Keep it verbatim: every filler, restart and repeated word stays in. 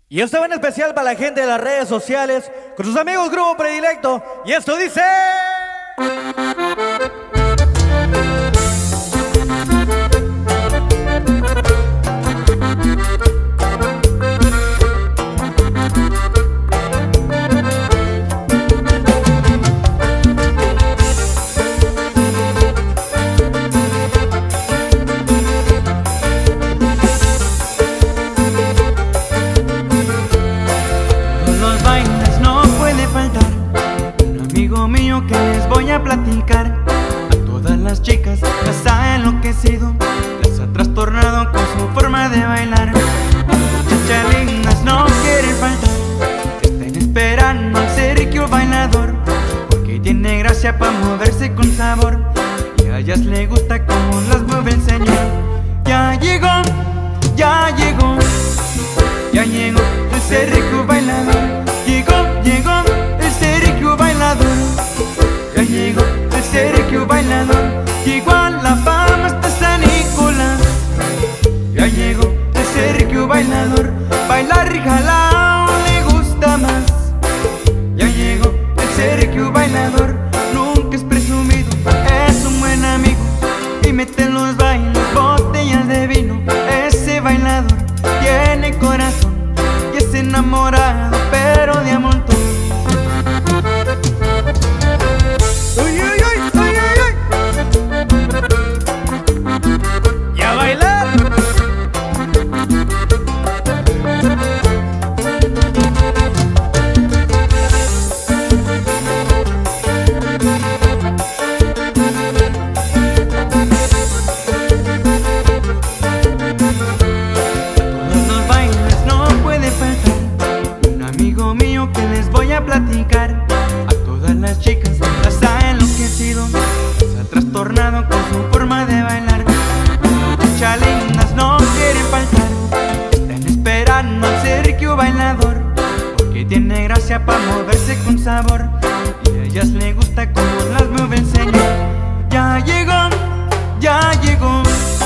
Y esto va en especial para la gente de las redes sociales, con sus amigos Grupo Predilecto. Y esto dice... Mío que les voy a platicar. A todas las chicas las ha enloquecido, las ha trastornado con su forma de bailar. Muchachas lindas no quieren faltar, están esperando al Sergio bailador, porque tiene gracia para moverse con sabor, y a ellas le gusta como las mueve el señor. Ya llegó, ya llegó, ya llegó el Sergio bailador. Llegó, llegó el Sergio bailador. Ya llegó el Sergio bailador. Llegó a la fama hasta San Nicolás. Ya llegó el Sergio bailador. Bailar y jalao le gusta más. Ya llegó el Sergio bailador. Nunca es presumido, es un buen amigo, y mete en los bailes botellas de vino. Ese bailador tiene corazón y es enamorado, pero de a montón. ¡Uy, uy, uy! ¡Uy, uy, uy! ¡Y a bailar! Todos los bailes no puede faltar un amigo mío que les voy a platicar. A todas las chicas las ha enloquecido, las ha trastornado con su forma de bailar. Muchachas lindas no quieren faltar, están esperando al Sergio bailador, porque tiene gracia para moverse con sabor, y a ellas le gusta como las mueve el señor. Ya llegó, ya llegó